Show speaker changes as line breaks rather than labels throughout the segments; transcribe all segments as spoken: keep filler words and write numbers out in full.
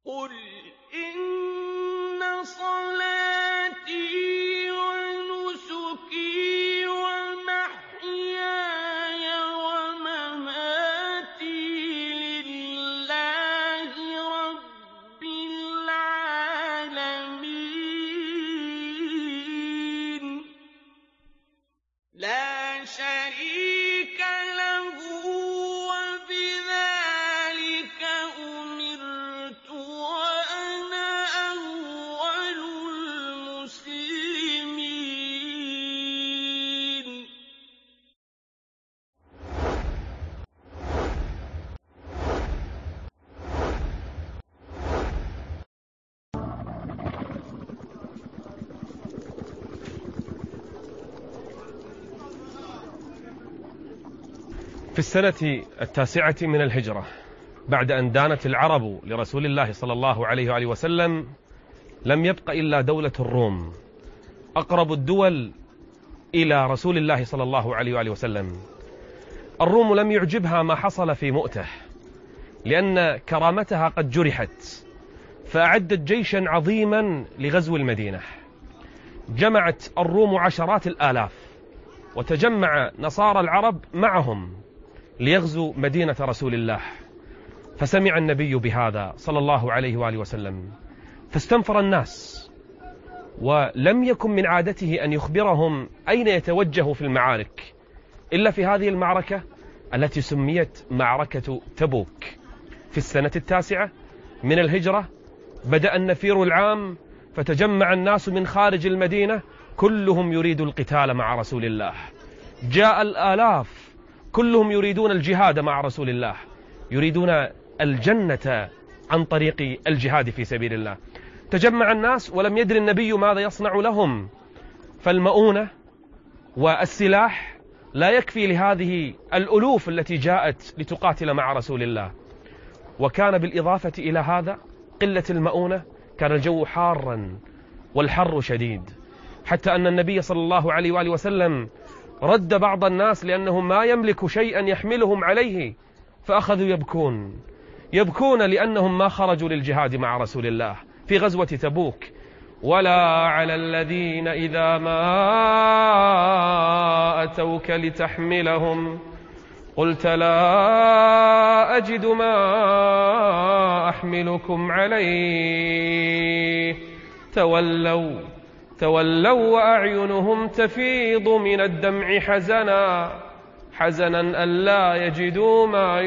قُلْ إِنَّ صَلَاتِي وَنُسُكِي وَمَحْيَايَ وَمَمَاتِي لِلَّهِ رَبِّ الْعَالَمِينَ لَا شَرِيكَ لَهُ وَبِذَٰلِكَ أُمِرْتُ وَأَنَا أَوَّلُ الْمُسْلِمِينَ.
في السنة التاسعة من الهجرة، بعد أن دانت العرب لرسول الله صلى الله عليه وآله وسلم، لم يبق إلا دولة الروم، أقرب الدول إلى رسول الله صلى الله عليه وآله وسلم. الروم لم يعجبها ما حصل في مؤتة، لأن كرامتها قد جرحت، فأعدت جيشا عظيما لغزو المدينة. جمعت الروم عشرات الآلاف، وتجمع نصارى العرب معهم ليغزو مدينة رسول الله. فسمع النبي بهذا صلى الله عليه وآله وسلم، فاستنفر الناس، ولم يكن من عادته أن يخبرهم أين يتوجه في المعارك، إلا في هذه المعركة التي سميت معركة تبوك. في السنة التاسعة من الهجرة بدأ النفير العام، فتجمع الناس من خارج المدينة كلهم يريد القتال مع رسول الله. جاء الآلاف كلهم يريدون الجهاد مع رسول الله، يريدون الجنة عن طريق الجهاد في سبيل الله. تجمع الناس ولم يدري النبي ماذا يصنع لهم، فالمؤونة والسلاح لا يكفي لهذه الألوف التي جاءت لتقاتل مع رسول الله. وكان بالإضافة إلى هذا قلة المؤونة، كان الجو حارا والحر شديد، حتى أن النبي صلى الله عليه وآله وسلم رد بعض الناس لأنهم ما يملك شيئا يحملهم عليه، فأخذوا يبكون يبكون لأنهم ما خرجوا للجهاد مع رسول الله في غزوة تبوك. ولا على الذين إذا ما أتوك لتحملهم قلت لا أجد ما أحملكم عليه تولوا تولوا وأعينهم تفيض من الدمع حزنا حزنا ألا يجدوا ما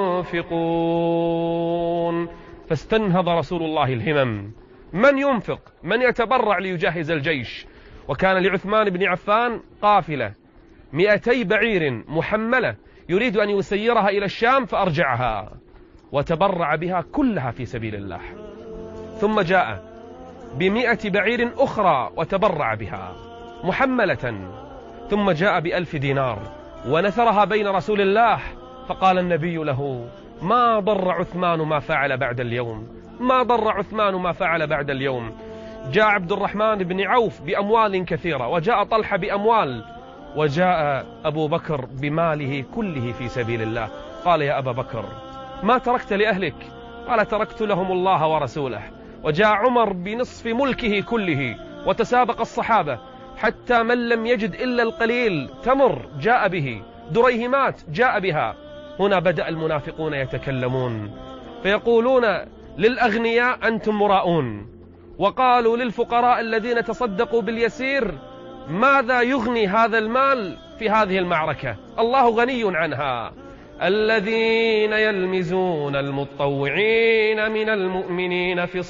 ينفقون. فاستنهض رسول الله الهمم، من ينفق، من يتبرع ليجهز الجيش. وكان لعثمان بن عفان قافلة مئتي بعير محملة يريد أن يسيرها إلى الشام، فأرجعها وتبرع بها كلها في سبيل الله. ثم جاء بمئة بعير أخرى وتبرع بها محملة، ثم جاء بألف دينار ونثرها بين رسول الله. فقال النبي له: ما ضر عثمان ما فعل بعد اليوم، ما ضر عثمان ما فعل بعد اليوم. جاء عبد الرحمن بن عوف بأموال كثيرة، وجاء طلحة بأموال، وجاء أبو بكر بماله كله في سبيل الله. قال: يا أبا بكر ما تركت لأهلك؟ قال: تركت لهم الله ورسوله. وجاء عمر بنصف ملكه كله، وتسابق الصحابة حتى من لم يجد إلا القليل تمر جاء به، دريهمات جاء بها. هنا بدأ المنافقون يتكلمون فيقولون للأغنياء أنتم مراؤون، وقالوا للفقراء الذين تصدقوا باليسير ماذا يغني هذا المال في هذه المعركة؟ الله غني عنها. الذين يلمزون المتطوعين من المؤمنين في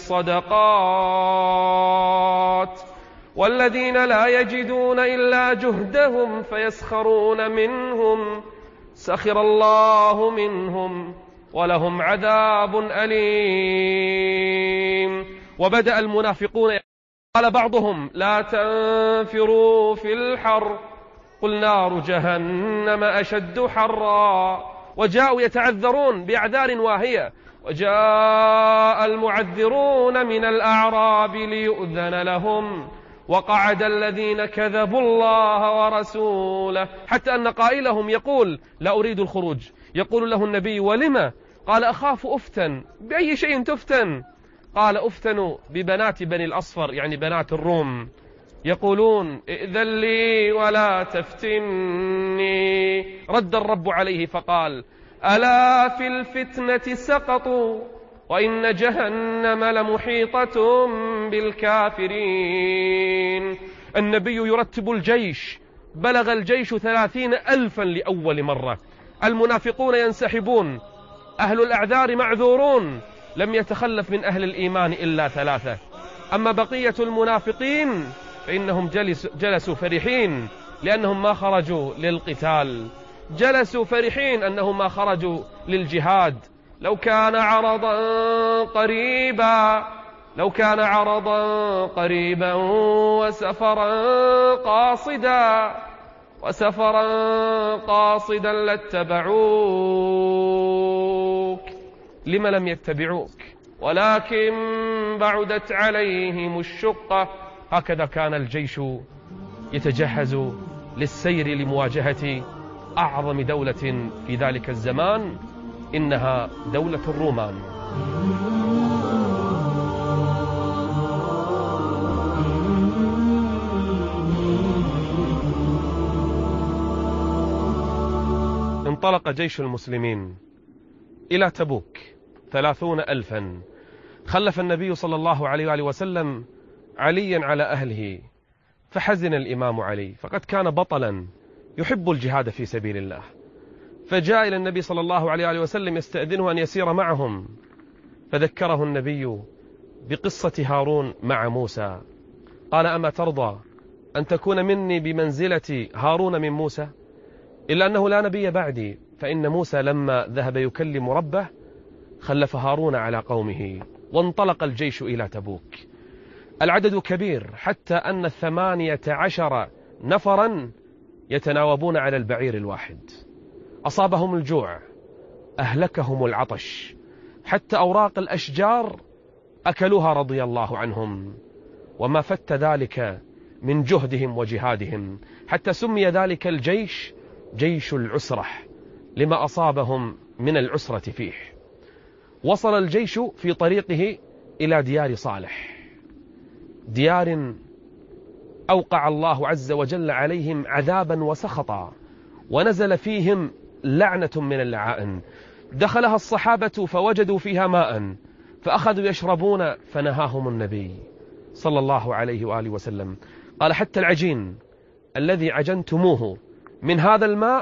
الصدقات والذين لا يجدون إلا جهدهم فيسخرون منهم سخر الله منهم ولهم عذاب أليم. وبدأ المنافقون، قال بعضهم: لا تنفروا في الحر قل نار جهنم أشد حرا. وجاءوا يتعذرون بأعذار واهية. وجاء المعذرون من الأعراب ليؤذن لهم وقعد الذين كذبوا الله ورسوله، حتى أن قائلهم يقول: لا أريد الخروج. يقول له النبي: ولما؟ قال: أخاف أفتن. بأي شيء تفتن؟ قال أفتنوا ببنات بني الأصفر، يعني بنات الروم، يقولون ائذن لي ولا تفتني. رد الرب عليه فقال ألا في الفتنة سقطوا وإن جهنم لمحيطة بالكافرين. النبي يرتب الجيش، بلغ الجيش ثلاثين ألفا لأول مرة. المنافقون ينسحبون، أهل الأعذار معذورون، لم يتخلف من أهل الإيمان إلا ثلاثة. أما بقية المنافقين فإنهم جلس جلسوا فرحين لأنهم ما خرجوا للقتال، جلسوا فرحين أنهم ما خرجوا للجهاد. لو كان عرضا قريبا لو كان عرضا قريبا وسفرا قاصدا وسفرا قاصدا لاتبعوك. لم لم يتبعوك؟ ولكن بعدت عليهم الشقة. هكذا كان الجيش يتجهز للسير لمواجهة أعظم دولة في ذلك الزمان، إنها دولة الرومان. انطلق جيش المسلمين إلى تبوك ثلاثون ألفا. خلف النبي صلى الله عليه وآله وسلم عليا على أهله، فحزن الإمام علي، فقد كان بطلا يحب الجهاد في سبيل الله، فجاء إلى النبي صلى الله عليه وآله وسلم يستأذنه أن يسير معهم، فذكره النبي بقصة هارون مع موسى. قال أما ترضى أن تكون مني بمنزلة هارون من موسى؟ إلا أنه لا نبي بعدي، فإن موسى لما ذهب يكلم ربه خلف هارون على قومه. وانطلق الجيش إلى تبوك. العدد كبير، حتى أن الثمانية عشر نفرا يتناوبون على البعير الواحد. أصابهم الجوع، أهلكهم العطش، حتى أوراق الأشجار أكلوها رضي الله عنهم، وما فت ذلك من جهدهم وجهادهم، حتى سمي ذلك الجيش جيش العسرة لما أصابهم من العسرة فيه. وصل الجيش في طريقه إلى ديار صالح، ديار أوقع الله عز وجل عليهم عذابا وسخطا، ونزل فيهم لعنة من اللعائن. دخلها الصحابة فوجدوا فيها ماء، فأخذوا يشربون، فنهاهم النبي صلى الله عليه وآله وسلم. قال حتى العجين الذي عجنتموه من هذا الماء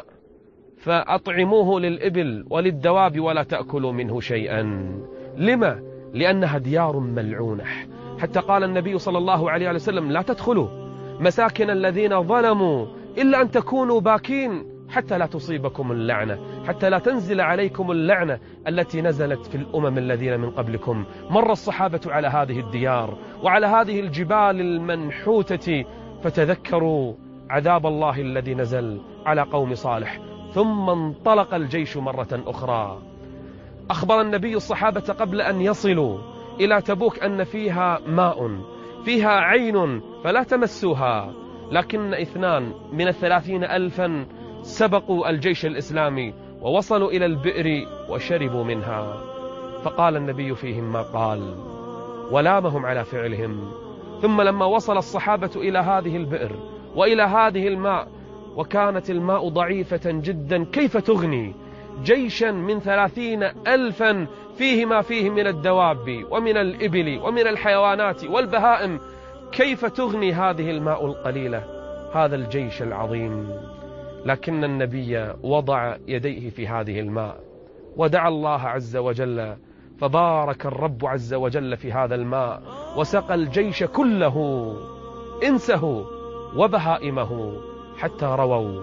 فأطعموه للإبل وللدواب ولا تأكلوا منه شيئا. لما؟ لأنها ديار ملعونة. حتى قال النبي صلى الله عليه وسلم لا تدخلوا مساكن الذين ظلموا إلا أن تكونوا باكين حتى لا تصيبكم اللعنة، حتى لا تنزل عليكم اللعنة التي نزلت في الأمم الذين من قبلكم. مر الصحابة على هذه الديار وعلى هذه الجبال المنحوتة، فتذكروا عذاب الله الذي نزل على قوم صالح. ثم انطلق الجيش مرة أخرى. أخبر النبي الصحابة قبل أن يصلوا إلى تبوك أن فيها ماء، فيها عين فلا تمسوها، لكن اثنان من الثلاثين ألفا سبقوا الجيش الإسلامي ووصلوا إلى البئر وشربوا منها. فقال النبي فيهم ما قال ولامهم على فعلهم. ثم لما وصل الصحابة إلى هذه البئر وإلى هذه الماء، وكانت الماء ضعيفة جدا، كيف تغني جيشا من ثلاثين ألفا فيه ما فيه من الدواب ومن الإبل ومن الحيوانات والبهائم، كيف تغني هذه الماء القليلة هذا الجيش العظيم؟ لكن النبي وضع يديه في هذه الماء ودعا الله عز وجل، فبارك الرب عز وجل في هذا الماء وسقى الجيش كله إنسه وبهائمه حتى رووا.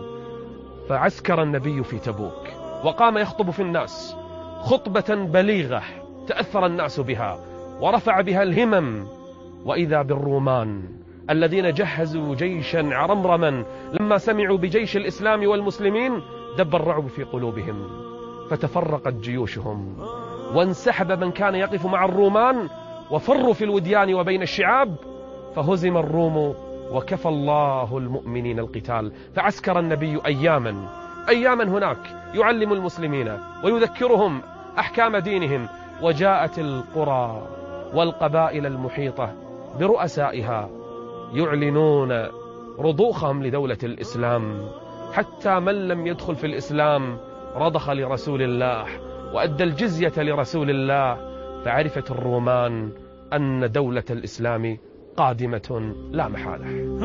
فعسكر النبي في تبوك وقام يخطب في الناس خطبة بليغة تأثر الناس بها ورفع بها الهمم. وإذا بالرومان الذين جهزوا جيشا عرمرما لما سمعوا بجيش الإسلام والمسلمين دب الرعب في قلوبهم، فتفرقت جيوشهم وانسحب من كان يقف مع الرومان وفروا في الوديان وبين الشعاب، فهزم الروم وكفى الله المؤمنين القتال. فعسكر النبي أياما أياما هناك يعلم المسلمين ويذكرهم أحكام دينهم. وجاءت القرى والقبائل المحيطة برؤسائها يعلنون رضوخهم لدولة الإسلام، حتى من لم يدخل في الإسلام رضخ لرسول الله وأدى الجزية لرسول الله، فعرفت الرومان أن دولة الإسلام قادمة لا محالة.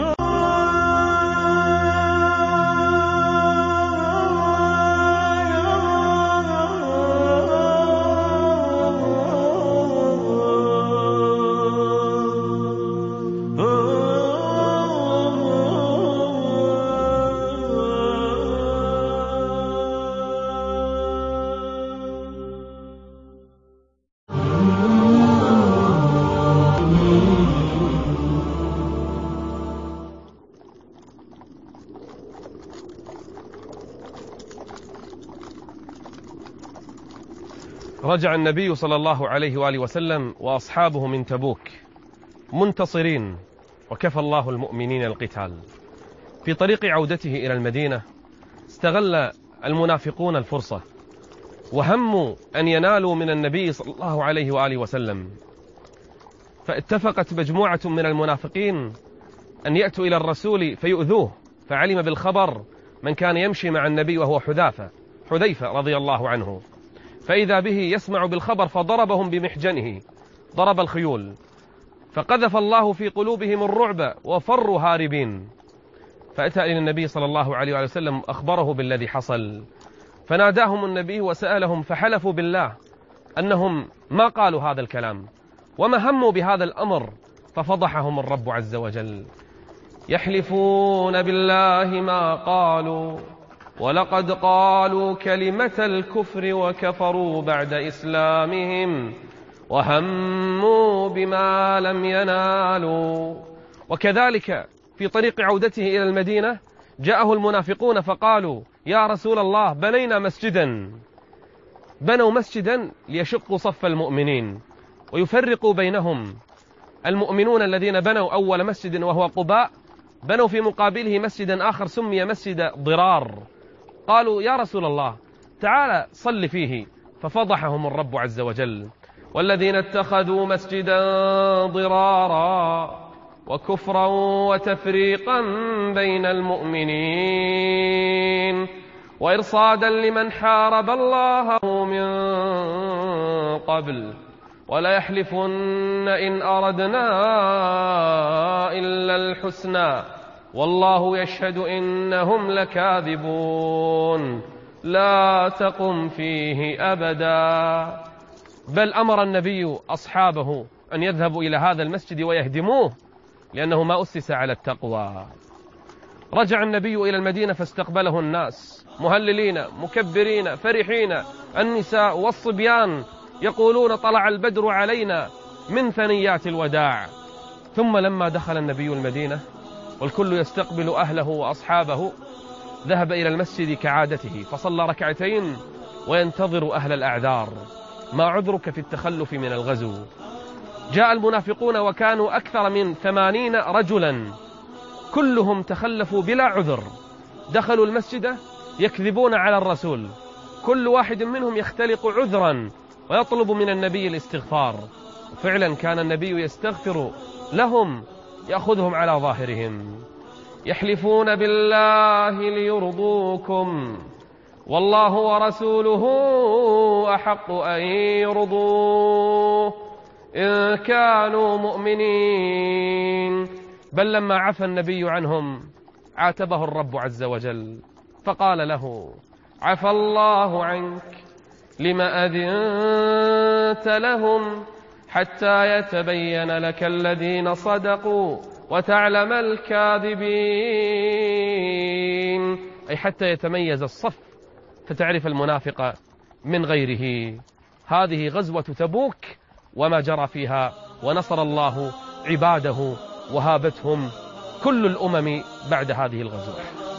رجع النبي صلى الله عليه وآله وسلم وأصحابه من تبوك منتصرين، وكفى الله المؤمنين القتال. في طريق عودته إلى المدينة استغل المنافقون الفرصة وهموا أن ينالوا من النبي صلى الله عليه وآله وسلم، فاتفقت مجموعة من المنافقين أن يأتوا إلى الرسول فيؤذوه، فعلم بالخبر من كان يمشي مع النبي وهو حذافة حذيفة رضي الله عنه، فإذا به يسمع بالخبر فضربهم بمحجنه، ضرب الخيول، فقذف الله في قلوبهم الرعب وفروا هاربين. فأتى إلى النبي صلى الله عليه وسلم أخبره بالذي حصل، فناداهم النبي وسألهم، فحلفوا بالله أنهم ما قالوا هذا الكلام وما هموا بهذا الأمر، ففضحهم الرب عز وجل. يحلفون بالله ما قالوا ولقد قالوا كلمة الكفر وكفروا بعد إسلامهم وهموا بما لم ينالوا. وكذلك في طريق عودته إلى المدينة جاءه المنافقون فقالوا: يا رسول الله، بنينا مسجدا. بنوا مسجدا ليشقوا صف المؤمنين ويفرقوا بينهم. المؤمنون الذين بنوا أول مسجد وهو قباء بنوا في مقابله مسجدا آخر سمي مسجد ضرار. قالوا: يا رسول الله، تعال صل فيه، ففضحهم الرب عز وجل. والذين اتخذوا مسجدا ضرارا وكفرا وتفريقا بين المؤمنين وإرصادا لمن حارب الله من قبل ولا يحلفن إن أردنا إلا الحسنى والله يشهد إنهم لكاذبون لا تقم فيه أبدا. بل أمر النبي أصحابه أن يذهبوا إلى هذا المسجد ويهدموه لأنه ما أسس على التقوى. رجع النبي إلى المدينة فاستقبله الناس مهللين مكبرين فرحين، النساء والصبيان يقولون: طلع البدر علينا من ثنيات الوداع. ثم لما دخل النبي المدينة والكل يستقبل أهله وأصحابه ذهب إلى المسجد كعادته فصلى ركعتين وينتظر أهل الأعذار. ما عذرك في التخلف من الغزو؟ جاء المنافقون وكانوا أكثر من ثمانين رجلا كلهم تخلفوا بلا عذر، دخلوا المسجد يكذبون على الرسول، كل واحد منهم يختلق عذرا ويطلب من النبي الاستغفار. فعلا كان النبي يستغفر لهم يأخذهم على ظاهرهم. يحلفون بالله ليرضوكم والله ورسوله أحق أن يرضوه إن كانوا مؤمنين. بل لما عفى النبي عنهم عاتبه الرب عز وجل فقال له: عفى الله عنك لما أذنت لهم حتى يتبين لك الذين صدقوا وتعلم الكاذبين، أي حتى يتميز الصف فتعرف المنافق من غيره. هذه غزوة تبوك وما جرى فيها، ونصر الله عباده وهابتهم كل الأمم بعد هذه الغزوة.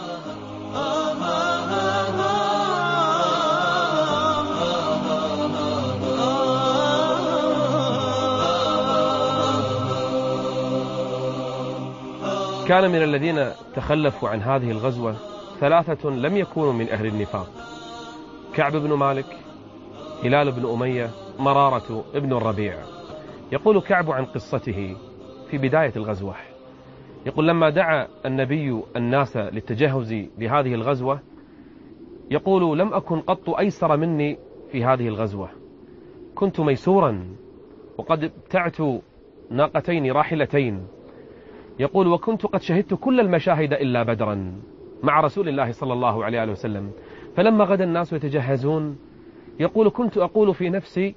كان من الذين تخلفوا عن هذه الغزوة ثلاثة لم يكونوا من أهل النفاق: كعب بن مالك، هلال بن أمية، مرارة ابن الربيع. يقول كعب عن قصته في بداية الغزوة، يقول لما دعا النبي الناس للتجهز لهذه الغزوة، يقول لم أكن قط أيسر مني في هذه الغزوة، كنت ميسورا وقد ابتعت ناقتين راحلتين. يقول وكنت قد شهدت كل المشاهد إلا بدرا مع رسول الله صلى الله عليه وسلم. فلما غدا الناس يتجهزون، يقول كنت أقول في نفسي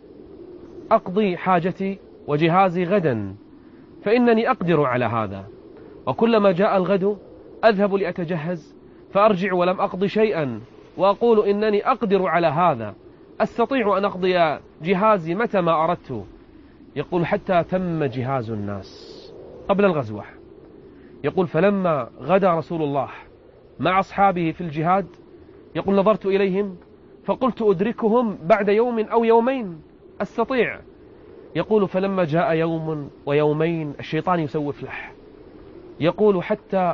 أقضي حاجتي وجهازي غدا فإنني أقدر على هذا، وكلما جاء الغد أذهب لأتجهز فأرجع ولم أقضي شيئا وأقول إنني أقدر على هذا، أستطيع أن أقضي جهازي متى ما أردت. يقول حتى تم جهاز الناس قبل الغزوة. يقول فلما غدا رسول الله مع أصحابه في الجهاد، يقول نظرت إليهم فقلت أدركهم بعد يوم أو يومين أستطيع. يقول فلما جاء يوم ويومين الشيطان يسوف له، يقول حتى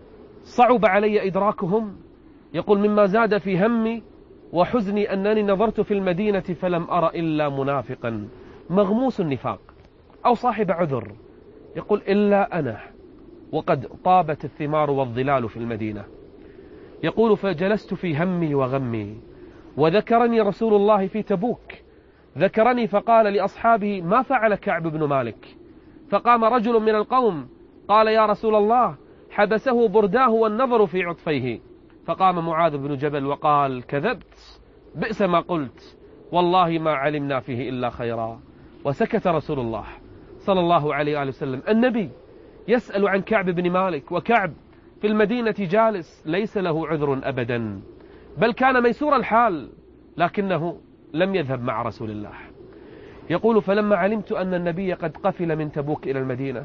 صعب علي إدراكهم. يقول مما زاد في همي وحزني أنني نظرت في المدينة فلم أرى إلا منافقا مغموس النفاق أو صاحب عذر، يقول إلا أنا وقد طابت الثمار والظلال في المدينة. يقول فجلست في همي وغمي، وذكرني رسول الله في تبوك، ذكرني فقال لأصحابه ما فعل كعب بن مالك؟ فقام رجل من القوم قال يا رسول الله حبسه برداه والنظر في عطفيه. فقام معاذ بن جبل وقال كذبت، بئس ما قلت، والله ما علمنا فيه إلا خيرا. وسكت رسول الله صلى الله عليه وآله وسلم. النبي يسأل عن كعب بن مالك، وكعب في المدينة جالس ليس له عذر أبدا، بل كان ميسور الحال، لكنه لم يذهب مع رسول الله. يقول فلما علمت أن النبي قد قفل من تبوك إلى المدينة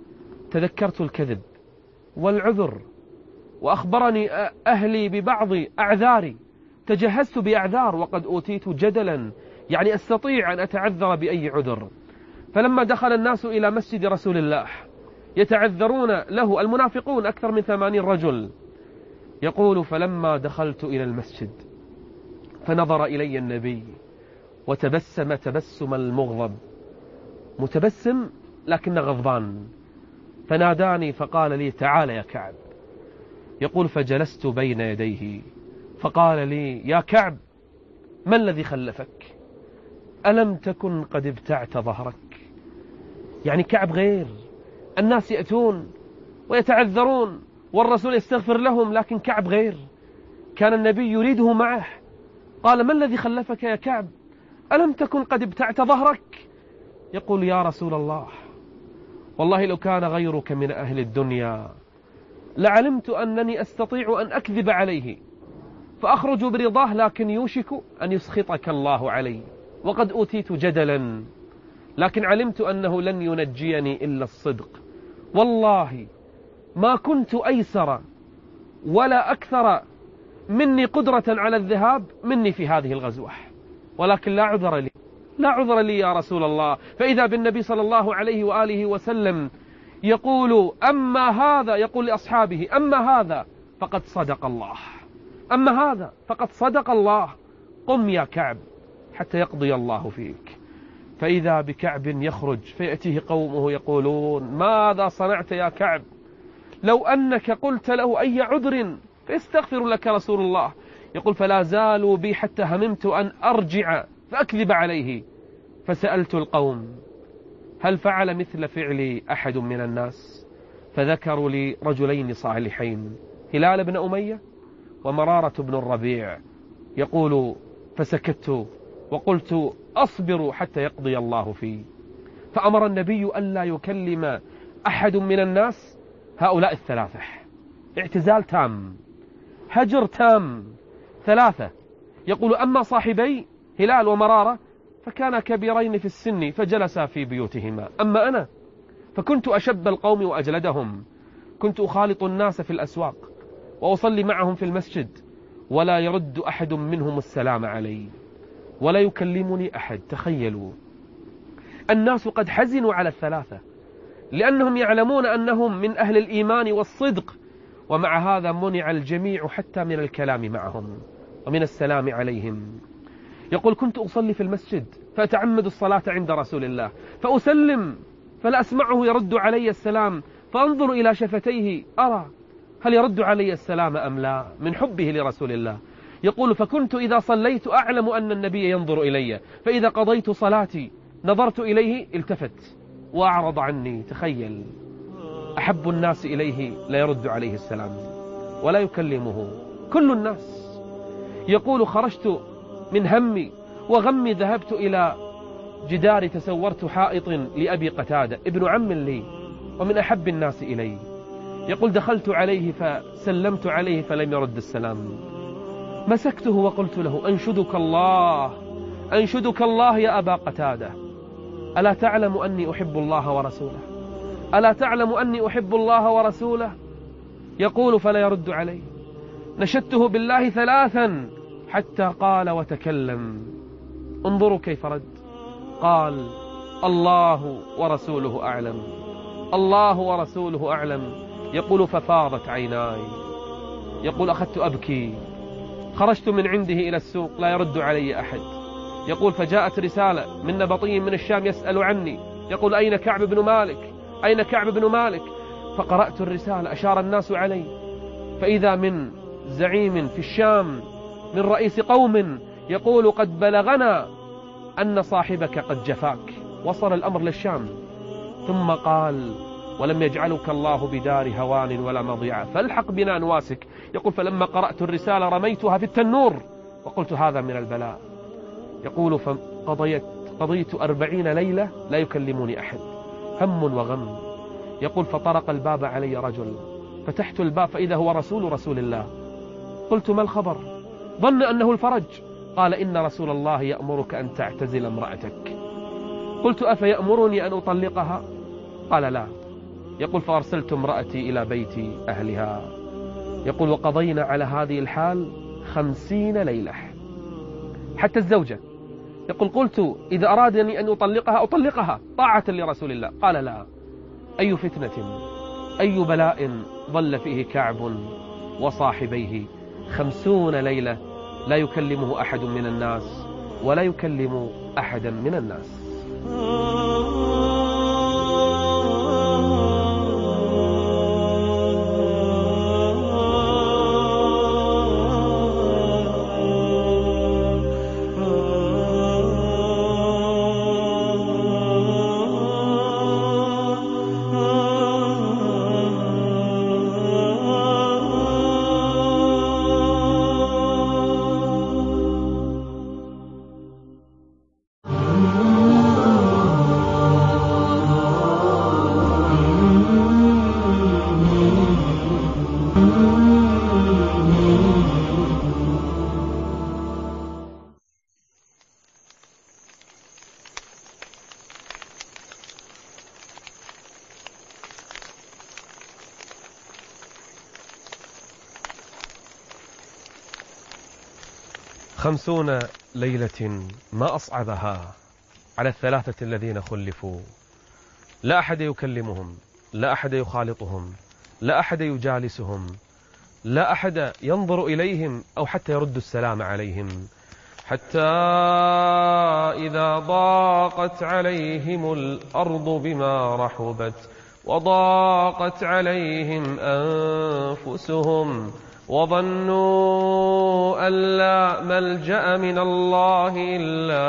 تذكرت الكذب والعذر، وأخبرني أهلي ببعض أعذاري، تجهزت بأعذار وقد أوتيت جدلا، يعني أستطيع أن أتعذر بأي عذر. فلما دخل الناس إلى مسجد رسول الله يتعذرون له المنافقون أكثر من ثمانين رجل، يقول فلما دخلت إلى المسجد فنظر إلي النبي وتبسم تبسم المغضب، متبسم لكن غضبان، فناداني فقال لي تعال يا كعب. يقول فجلست بين يديه فقال لي يا كعب ما الذي خلفك؟ ألم تكن قد ابتعت ظهرك؟ يعني كعب غير، الناس يأتون ويتعذرون والرسول يستغفر لهم، لكن كعب غير، كان النبي يريده معه. قال ما الذي خلفك يا كعب؟ ألم تكن قد ابتعت ظهرك؟ يقول يا رسول الله والله لو كان غيرك من أهل الدنيا لعلمت أنني أستطيع أن أكذب عليه فأخرج برضاه، لكن يوشك أن يسخطك الله علي، وقد أوتيت جدلا، لكن علمت أنه لن ينجيني إلا الصدق. والله ما كنت أيسر ولا أكثر مني قدرة على الذهاب مني في هذه الغزوة، ولكن لا عذر لي، لا عذر لي يا رسول الله. فإذا بالنبي صلى الله عليه وآله وسلم يقول أما هذا، يقول لأصحابه أما هذا فقد صدق الله، أما هذا فقد صدق الله، قم يا كعب حتى يقضي الله فيك. فإذا بكعب يخرج فيأتيه قومه يقولون ماذا صنعت يا كعب؟ لو أنك قلت له أي عذر فيستغفر لك رسول الله. يقول فلا زالوا بي حتى هممت أن أرجع فأكذب عليه، فسألت القوم هل فعل مثل فعلي أحد من الناس؟ فذكروا لي رجلين صالحين، هلال بن أمية ومرارة بن الربيع. يقول فسكت وقلت أصبر حتى يقضي الله فيه. فأمر النبي ألا يكلم أحد من الناس هؤلاء الثلاثة، اعتزال تام، هجر تام، ثلاثة. يقول أما صاحبي هلال ومرارة فكان كبيرين في السن فجلسا في بيوتهما، أما أنا فكنت أشب القوم وأجلدهم، كنت أخالط الناس في الأسواق وأصلي معهم في المسجد، ولا يرد أحد منهم السلام علي ولا يكلمني أحد. تخيلوا، الناس قد حزنوا على الثلاثة لأنهم يعلمون أنهم من أهل الإيمان والصدق، ومع هذا منع الجميع حتى من الكلام معهم ومن السلام عليهم. يقول كنت أصلي في المسجد فأتعمد الصلاة عند رسول الله فأسلم فلا أسمعه يرد علي السلام، فأنظر إلى شفتيه أرى هل يرد علي السلام أم لا من حبه لرسول الله. يقول فكنت إذا صليت أعلم أن النبي ينظر إلي، فإذا قضيت صلاتي نظرت إليه التفت وأعرض عني. تخيل، أحب الناس إليه لا يرد عليه السلام ولا يكلمه كل الناس. يقول خرجت من همي وغمي ذهبت إلى جدار تسورت حائط لأبي قتادة ابن عم لي ومن أحب الناس إلي. يقول دخلت عليه فسلمت عليه فلم يرد السلام، مسكته وقلت له أنشدك الله أنشدك الله يا أبا قتادة، ألا تعلم أني أحب الله ورسوله ألا تعلم أني أحب الله ورسوله. يقول فلا يرد علي. نشدته بالله ثلاثا حتى قال وتكلم. انظروا كيف رد، قال الله ورسوله أعلم الله ورسوله أعلم. يقول ففاضت عيناي. يقول أخذت أبكي. خرجت من عنده إلى السوق لا يرد علي أحد. يقول فجاءت رسالة من نبطي من الشام يسأل عني، يقول أين كعب بن مالك أين كعب بن مالك. فقرأت الرسالة أشار الناس علي، فإذا من زعيم في الشام من رئيس قوم يقول قد بلغنا أن صاحبك قد جفاك. وصل الأمر للشام. ثم قال ولم يجعلك الله بدار هوان ولا مضيعة فالحق بنا نواسك. يقول فلما قرأت الرسالة رميتها في التنور وقلت هذا من البلاء. يقول فقضيت قضيت أربعين ليلة لا يكلمني أحد، هم وغم. يقول فطرق الباب علي رجل، فتحت الباب فإذا هو رسول رسول الله. قلت ما الخبر؟ ظن أنه الفرج. قال إن رسول الله يأمرك أن تعتزل امرأتك. قلت أفيأمرني أن أطلقها؟ قال لا. يقول فأرسلت امرأتي إلى بيت أهلها. يقول وقضينا على هذه الحال خمسين ليلة حتى الزوجة. يقول قلت إذا أرادني أن أطلقها أطلقها طاعة لرسول الله. قال لا. أي فتنة أي بلاء ظل فيه كعب وصاحبيه خمسون ليلة لا يكلمه أحد من الناس ولا يكلم أحدا من الناس. خمسون ليلة ما أصعبها على الثلاثة الذين خلفوا. لا أحد يكلمهم، لا أحد يخالطهم، لا أحد يجالسهم، لا أحد ينظر إليهم أو حتى يرد السلام عليهم، حتى إذا ضاقت عليهم الأرض بما رحبت وضاقت عليهم أنفسهم وظنوا أن لا ملجأ من الله إلا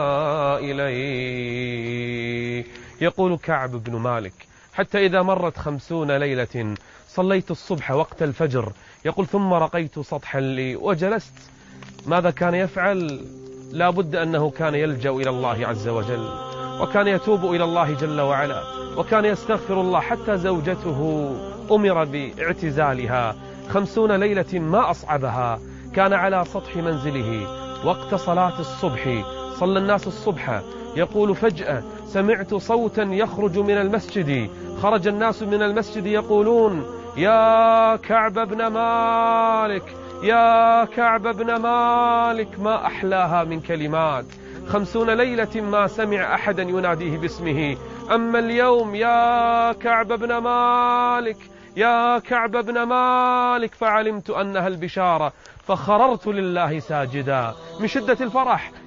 إليه. يقول كعب بن مالك حتى إذا مرت خمسون ليلة صليت الصبح وقت الفجر. يقول ثم رقيت سطحا لي وجلست. ماذا كان يفعل؟ لا بد أنه كان يلجأ إلى الله عز وجل، وكان يتوب إلى الله جل وعلا، وكان يستغفر الله. حتى زوجته أمر باعتزالها. خمسون ليلة ما أصعبها. كان على سطح منزله وقت صلاة الصبح، صلى الناس الصبح. يقول فجأة سمعت صوتا يخرج من المسجد. خرج الناس من المسجد يقولون يا كعب بن مالك يا كعب بن مالك. ما أحلاها من كلمات. خمسون ليلة ما سمع أحدا يناديه باسمه. أما اليوم يا كعب بن مالك يا كعب بن مالك فعلمت أنها البشارة، فخررت لله ساجدا من شدة الفرح.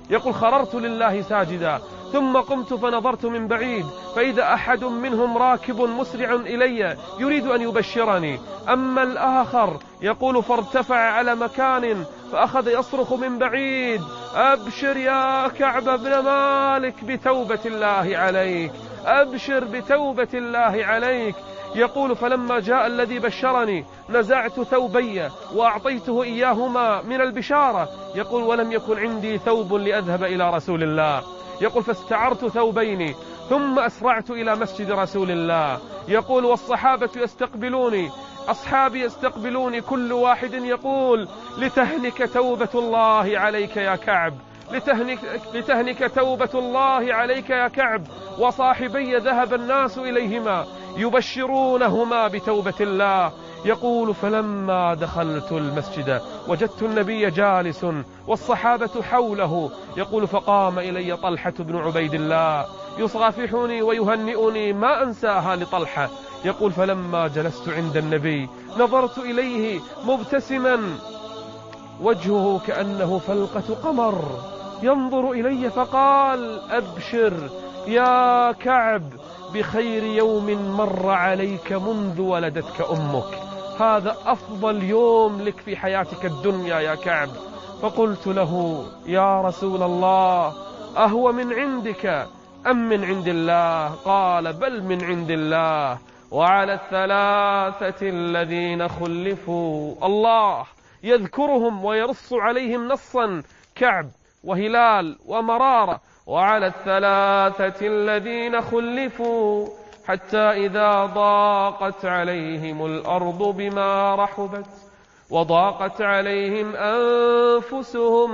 يقول خررت لله ساجدا ثم قمت فنظرت من بعيد فإذا أحد منهم راكب مسرع إلي يريد أن يبشرني. أما الآخر يقول فارتفع على مكان فأخذ يصرخ من بعيد أبشر يا كعب بن مالك بتوبة الله عليك، أبشر بتوبة الله عليك. يقول فلما جاء الذي بشرني نزعت ثوبي وأعطيته إياهما من البشارة. يقول ولم يكن عندي ثوب لأذهب إلى رسول الله. يقول فاستعرت ثوبين ثم أسرعت إلى مسجد رسول الله. يقول والصحابة يستقبلوني، أصحابي يستقبلوني، كل واحد يقول لتهنك توبة الله عليك يا كعب، لتهنك, لتهنك توبة الله عليك يا كعب. وصاحبي ذهب الناس إليهما يبشرونهما بتوبة الله. يقول فلما دخلت المسجد وجدت النبي جالس والصحابة حوله. يقول فقام إلي طلحة بن عبيد الله يصافحني ويهنئني ما أنساها لطلحة. يقول فلما جلست عند النبي نظرت إليه مبتسما وجهه كأنه فلقة قمر ينظر إلي فقال أبشر يا كعب بخير يوم مر عليك منذ ولدتك أمك، هذا أفضل يوم لك في حياتك الدنيا يا كعب. فقلت له يا رسول الله أهو من عندك أم من عند الله؟ قال بل من عند الله. وعلى الثلاثة الذين خلفوا، الله يذكرهم ويرص عليهم نصا، كعب وهلال ومرارة. وعلى الثلاثة الذين خلفوا حتى إذا ضاقت عليهم الأرض بما رحبت وضاقت عليهم أنفسهم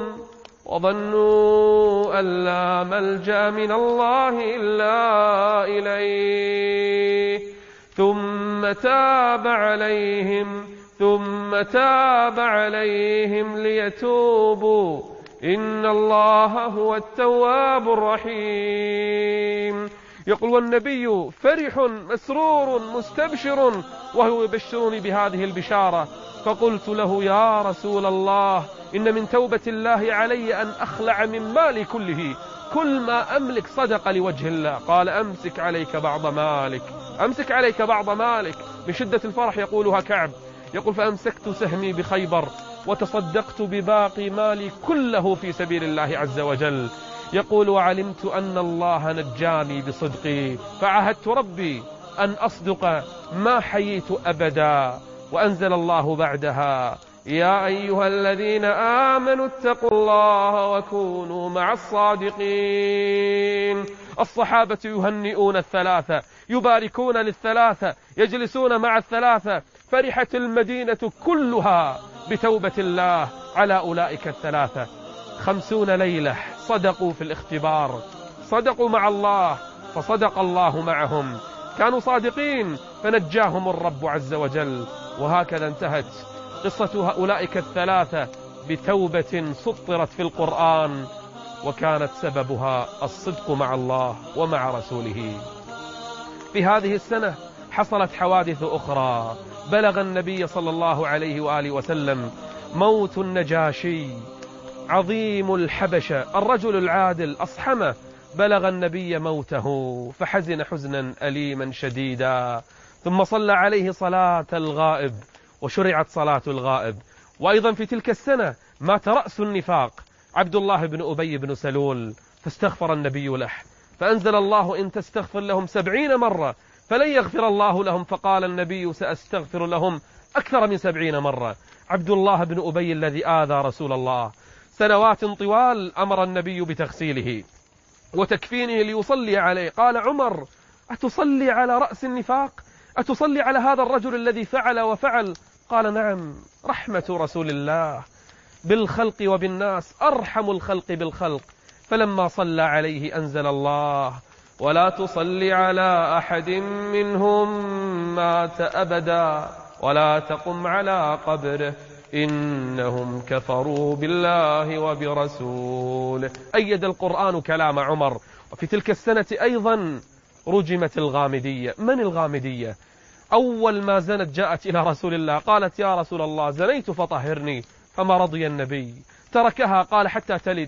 وظنوا أن لا ملجأ من الله إلا إليه ثم تاب عليهم ثم تاب عليهم ليتوبوا إن الله هو التواب الرحيم. يقول والنبي فرح مسرور مستبشر وهو يبشرني بهذه البشارة. فقلت له يا رسول الله إن من توبة الله علي أن أخلع من مالي كله، كل ما أملك صدق لوجه الله. قال أمسك عليك بعض مالك، أمسك عليك بعض مالك. من شدة الفرح يقولها كعب. يقول فأمسكت سهمي بخيبر وتصدقت بباقي مالي كله في سبيل الله عز وجل. يقول وعلمت أن الله نجاني بصدقي فعهدت ربي أن أصدق ما حييت أبدا. وأنزل الله بعدها يا أيها الذين آمنوا اتقوا الله وكونوا مع الصادقين. الصحابة يهنئون الثلاثة، يباركون للثلاثة، يجلسون مع الثلاثة. فرحت المدينة كلها بتوبة الله على أولئك الثلاثة. خمسون ليلة صدقوا في الاختبار، صدقوا مع الله فصدق الله معهم، كانوا صادقين فنجاهم الرب عز وجل. وهكذا انتهت قصة أولئك الثلاثة بتوبة سطرت في القرآن، وكانت سببها الصدق مع الله ومع رسوله. في هذه السنة حصلت حوادث أخرى. بلغ النبي صلى الله عليه وآله وسلم موت النجاشي عظيم الحبشة الرجل العادل أصحمه. بلغ النبي موته فحزن حزنا أليما شديدا، ثم صلى عليه صلاة الغائب وشرعت صلاة الغائب. وأيضا في تلك السنة مات رأس النفاق عبد الله بن أبي بن سلول فاستغفر النبي له، فأنزل الله إن تستغفر لهم سبعين مرة فلن يغفر الله لهم. فقال النبي سأستغفر لهم أكثر من سبعين مرة. عبد الله بن أبي الذي آذى رسول الله سنوات طوال أمر النبي بتغسيله وتكفينه ليصلي عليه. قال عمر أتصلي على رأس النفاق؟ أتصلي على هذا الرجل الذي فعل وفعل؟ قال نعم، رحمة رسول الله بالخلق وبالناس أرحم الخلق بالخلق. فلما صلى عليه أنزل الله ولا تصلي على أحد منهم مات أبدا ولا تقم على قبره إنهم كفروا بالله وبرسوله. أيد القرآن كلام عمر. وفي تلك السنة أيضا رجمت الغامدية. من الغامدية؟ أول ما زنت جاءت إلى رسول الله قالت يا رسول الله زنيت فطهرني، فما رضي النبي، تركها قال حتى تلدي،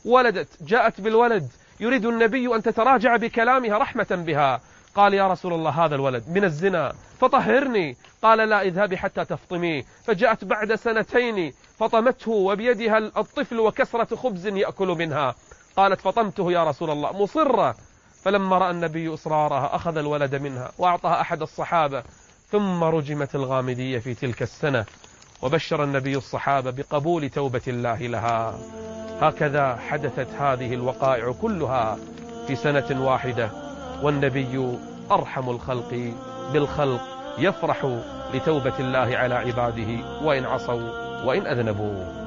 ولدت جاءت بالولد، يريد النبي أن تتراجع بكلامها رحمة بها. قال يا رسول الله هذا الولد من الزنا فطهرني. قال لا، اذهبي حتى تفطميه. فجاءت بعد سنتين فطمته وبيدها الطفل وكسرة خبز يأكل منها. قالت فطمته يا رسول الله مصرة. فلما رأى النبي إصرارها أخذ الولد منها وأعطاها أحد الصحابة، ثم رجمت الغامدية في تلك السنة، وبشر النبي الصحابة بقبول توبة الله لها. هكذا حدثت هذه الوقائع كلها في سنة واحدة، والنبي أرحم الخلق بالخلق، يفرح لتوبة الله على عباده وإن عصوا وإن أذنبوا.